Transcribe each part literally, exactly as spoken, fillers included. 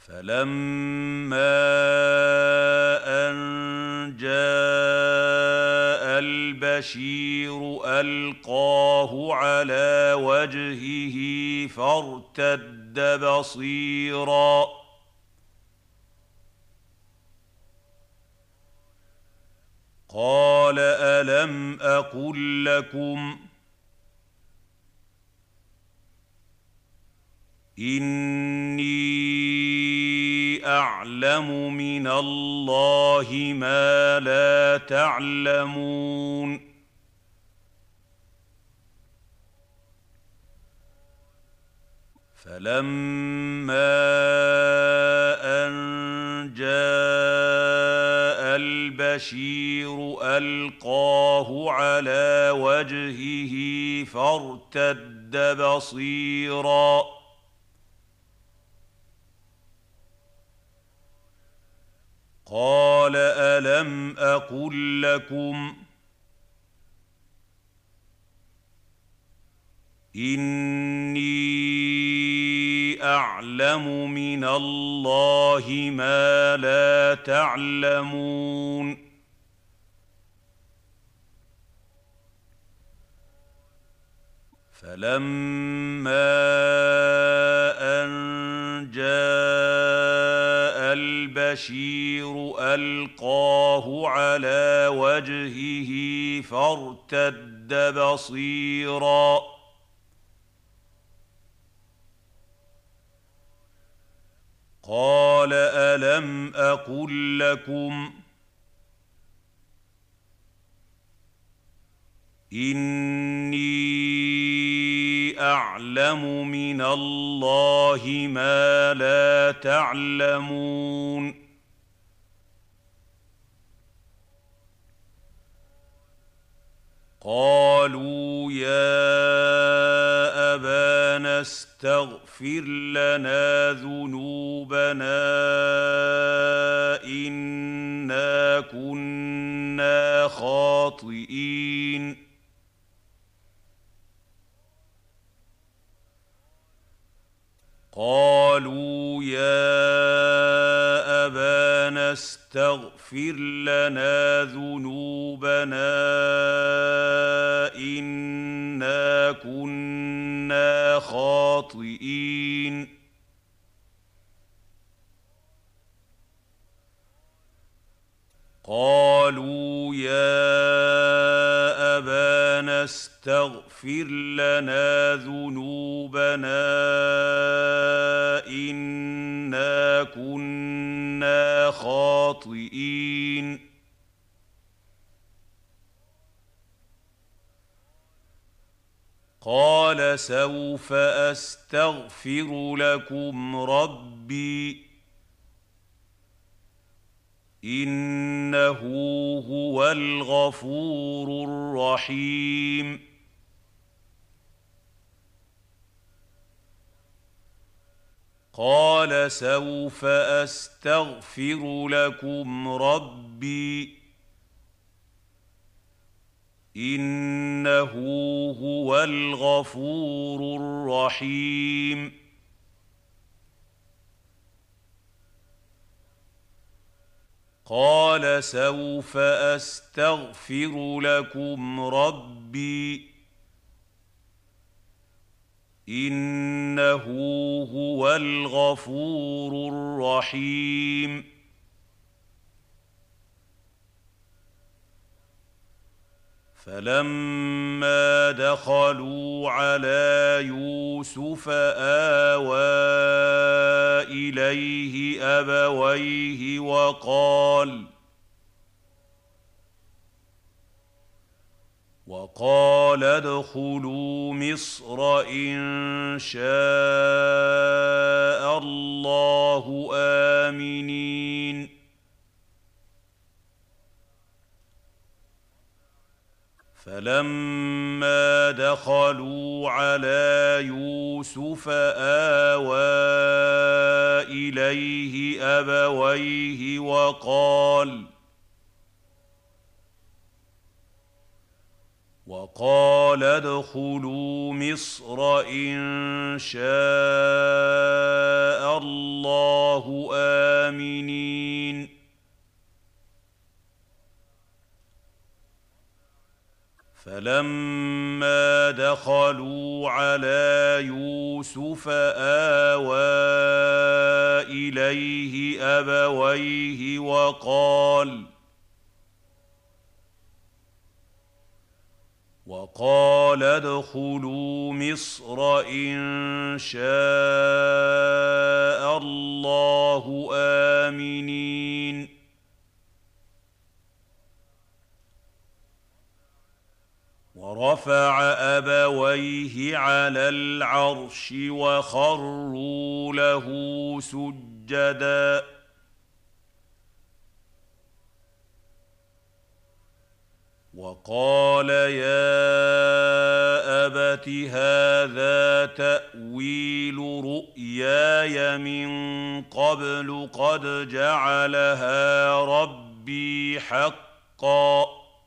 فَلَمَّا أَن جَاءَ الْبَشِيرُ أَلْقَاهُ عَلَىٰ وَجْهِهِ فَارْتَدَّ بَصِيرًا قَالَ أَلَمْ أَقُل لَّكُمْ إِنِّي أَعْلَمُ مِنَ اللَّهِ مَا لَا تَعْلَمُونَ فَلَمَّا أَن جَاءَ الْبَشِيرُ أَلْقَاهُ عَلَىٰ وَجْهِهِ فَارْتَدَّ بَصِيرًا قَالَ أَلَمْ أَقُل لَّكُمْ إِنِّي أَعْلَمُ مِنَ اللَّهِ مَا لَا تَعْلَمُونَ فَلَمَّا أَن جَاءَ الْبَشِيرُ أَلْقَاهُ عَلَىٰ وَجْهِهِ فَارْتَدَّ بَصِيرًا قَالَ أَلَمْ أَقُل لَّكُمْ إِنِّي أَعْلَمُ مِنَ اللَّهِ مَا لَا تَعْلَمُونَ قَالُوا يَا أَبَانَا اسْتَغْفِرْ لَنَا ذُنُوبَنَا إِنَّا كُنَّا خَاطِئِينَ قَالُوا يَا أَبَانَا اسْتَغْفِرْ لَنَا ذُنُوبَنَا إِنَّا كُنَّا خَاطِئِينَ قَالُوا يَا أَبَانَا اسْتَغْفِرْ لَنَا ذُنُوبَنَا إِنَّا كُنَّا خَاطِئِينَ قَالَ سَوْفَ أَسْتَغْفِرُ لَكُمْ رَبِّي إِنَّهُ هُوَ الْغَفُورُ الرَّحِيمُ قَالَ سَوْفَ أَسْتَغْفِرُ لَكُمْ رَبِّي إِنَّهُ هُوَ الْغَفُورُ الرَّحِيمُ قَالَ سَوْفَ أَسْتَغْفِرُ لَكُمْ رَبِّي إِنَّهُ هُوَ الْغَفُورُ الرَّحِيمُ فَلَمَّا دَخَلُوا عَلَىٰ يُوسُفَ آوَىٰ إِلَيْهِ أَبَوَيْهِ وَقَالَ وَقَالَ ادْخُلُوا مِصْرَ إِن شَاءَ اللَّهُ آمِنِينَ فَلَمَّا دَخَلُوا عَلَىٰ يُوسُفَ آوَىٰ إِلَيْهِ أَبَوَيْهِ وَقَالَ وَقَالَ ادْخُلُوا مِصْرَ إِن شَاءَ اللَّهُ الله آمنين فلما دخلوا على يوسف آوى إليه أبويه وقال وقال ادخلوا مصر إن شاء الله آمنين ورفع أبويه على العرش وخروا له سجداً وقال يا أبت هذا تأويل رؤياي من قبل قد جعلها ربي حقا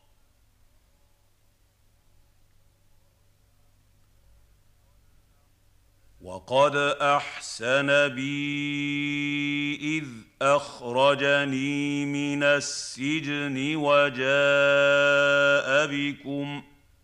وقد أحسن بي إذ أخرجني من السجن وجاء بكم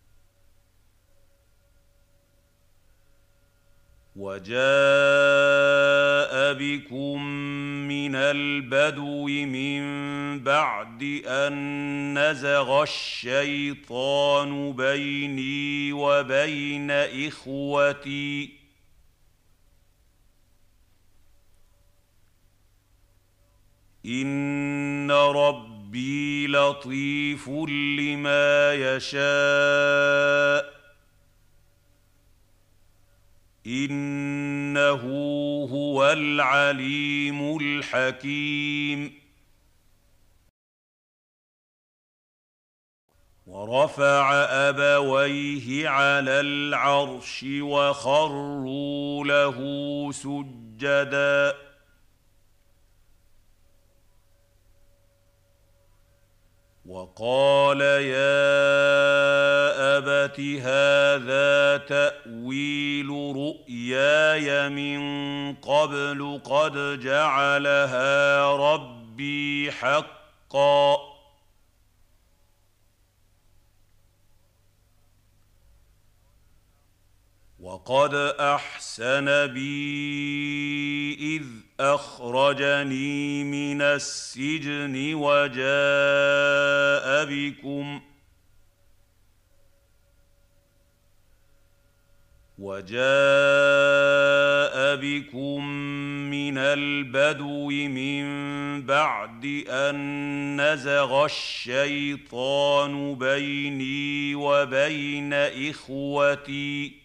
وجاء بكم من البدو من بعد أن نزغ الشيطان بيني وبين إخوتي إن ربي لطيف لما يشاء إنه هو العليم الحكيم ورفع أبويه على العرش وخروا له سجداً وقال يا أبت هذا تأويل رؤياي من قبل قد جعلها ربي حقا وقد أحسن بي إذ أخرجني من السجن وجاء بكم وجاء بكم من البدو من بعد أن نزغ الشيطان بيني وبين إخوتي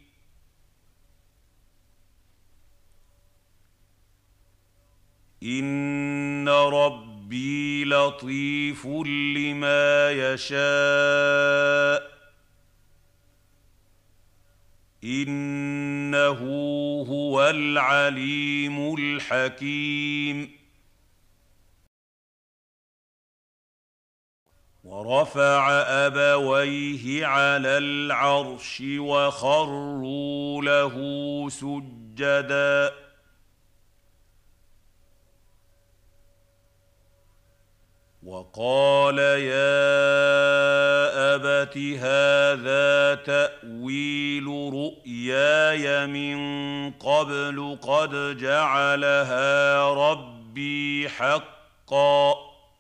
إن ربي لطيف لما يشاء إنه هو العليم الحكيم ورفع أبويه على العرش وخروا له سجداً وقال يا أبت هذا تأويل رؤياي من قبل قد جعلها ربي حقا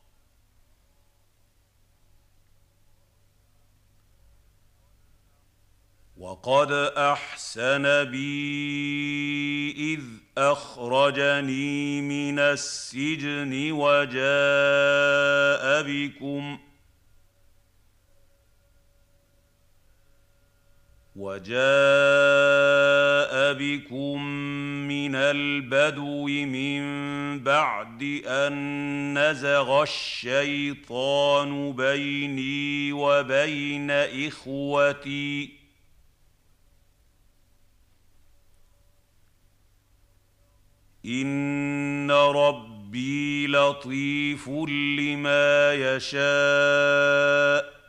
وقد أحسن بي إذ أخرجني من السجن وجاء بكم وجاء بكم من البدو من بعد أن نزغ الشيطان بيني وبين إخوتي إن ربي لطيف لما يشاء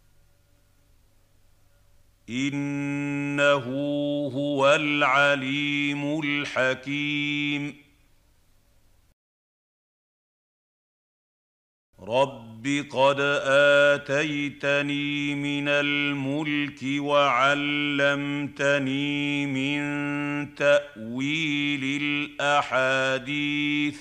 إنه هو العليم الحكيم رب قد آتيتني من الملك وعلمتني من تأويل الأحاديث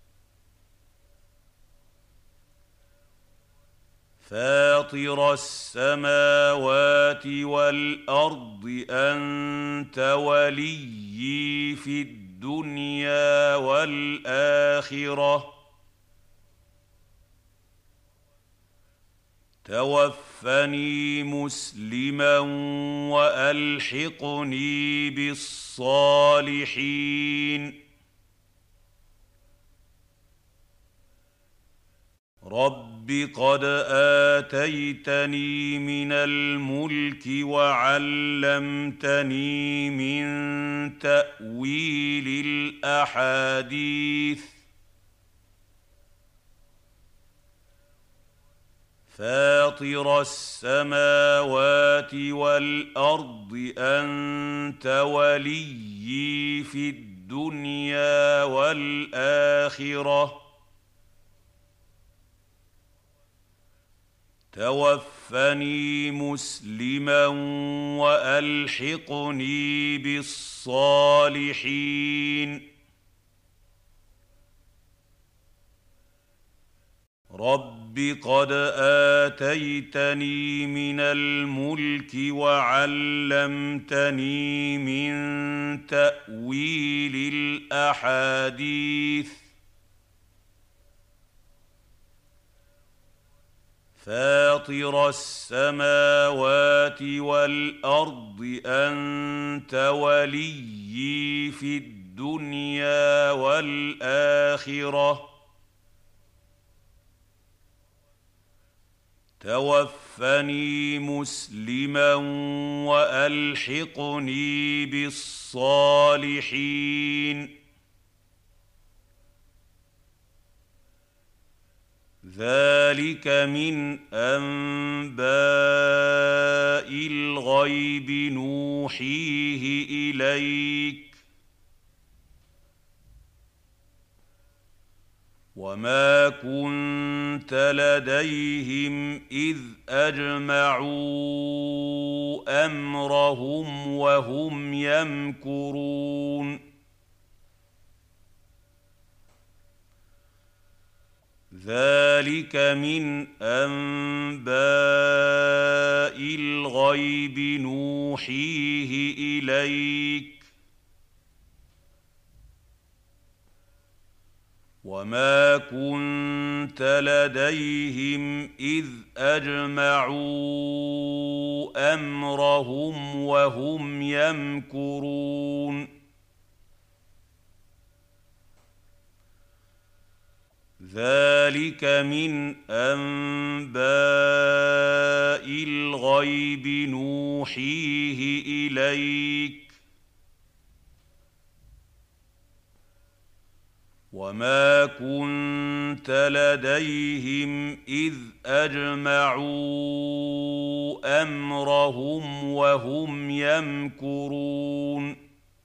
فاطر السماوات والأرض أنت وليي في الدنيا والآخرة توفني مسلما وألحقني بالصالحين رب قد آتيتني من الملك وعلمتني من تأويل الأحاديث فاطر السماوات والأرض أنت وليي في الدنيا والآخرة توفني مسلما وألحقني بالصالحين رب قد آتيتني من الملك وعلمتني من تأويل الأحاديث فاطر السماوات والأرض أنت وليي في الدنيا والآخرة توفني مسلما وألحقني بالصالحين ذلك من أنباء الغيب نوحيه إليك وما كنت لديهم إذ أجمعوا أمرهم وهم يمكرون ذلك من أنباء الغيب نوحيه إليك وما كنت لديهم إذ أجمعوا أمرهم وهم يمكرون ذلك من أنباء الغيب نوحيه إليك وما كنت لديهم إذ أجمعوا أمرهم وهم يمكرون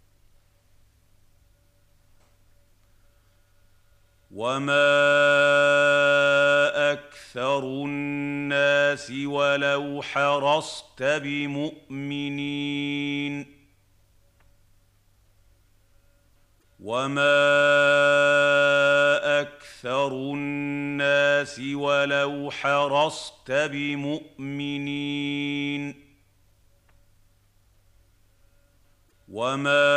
وما أكثر الناس ولو حرصت بمؤمنين وما أكثر الناس ولو حرصت بمؤمنين وما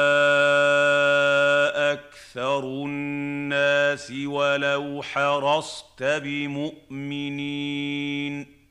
أكثر الناس ولو حرصت بمؤمنين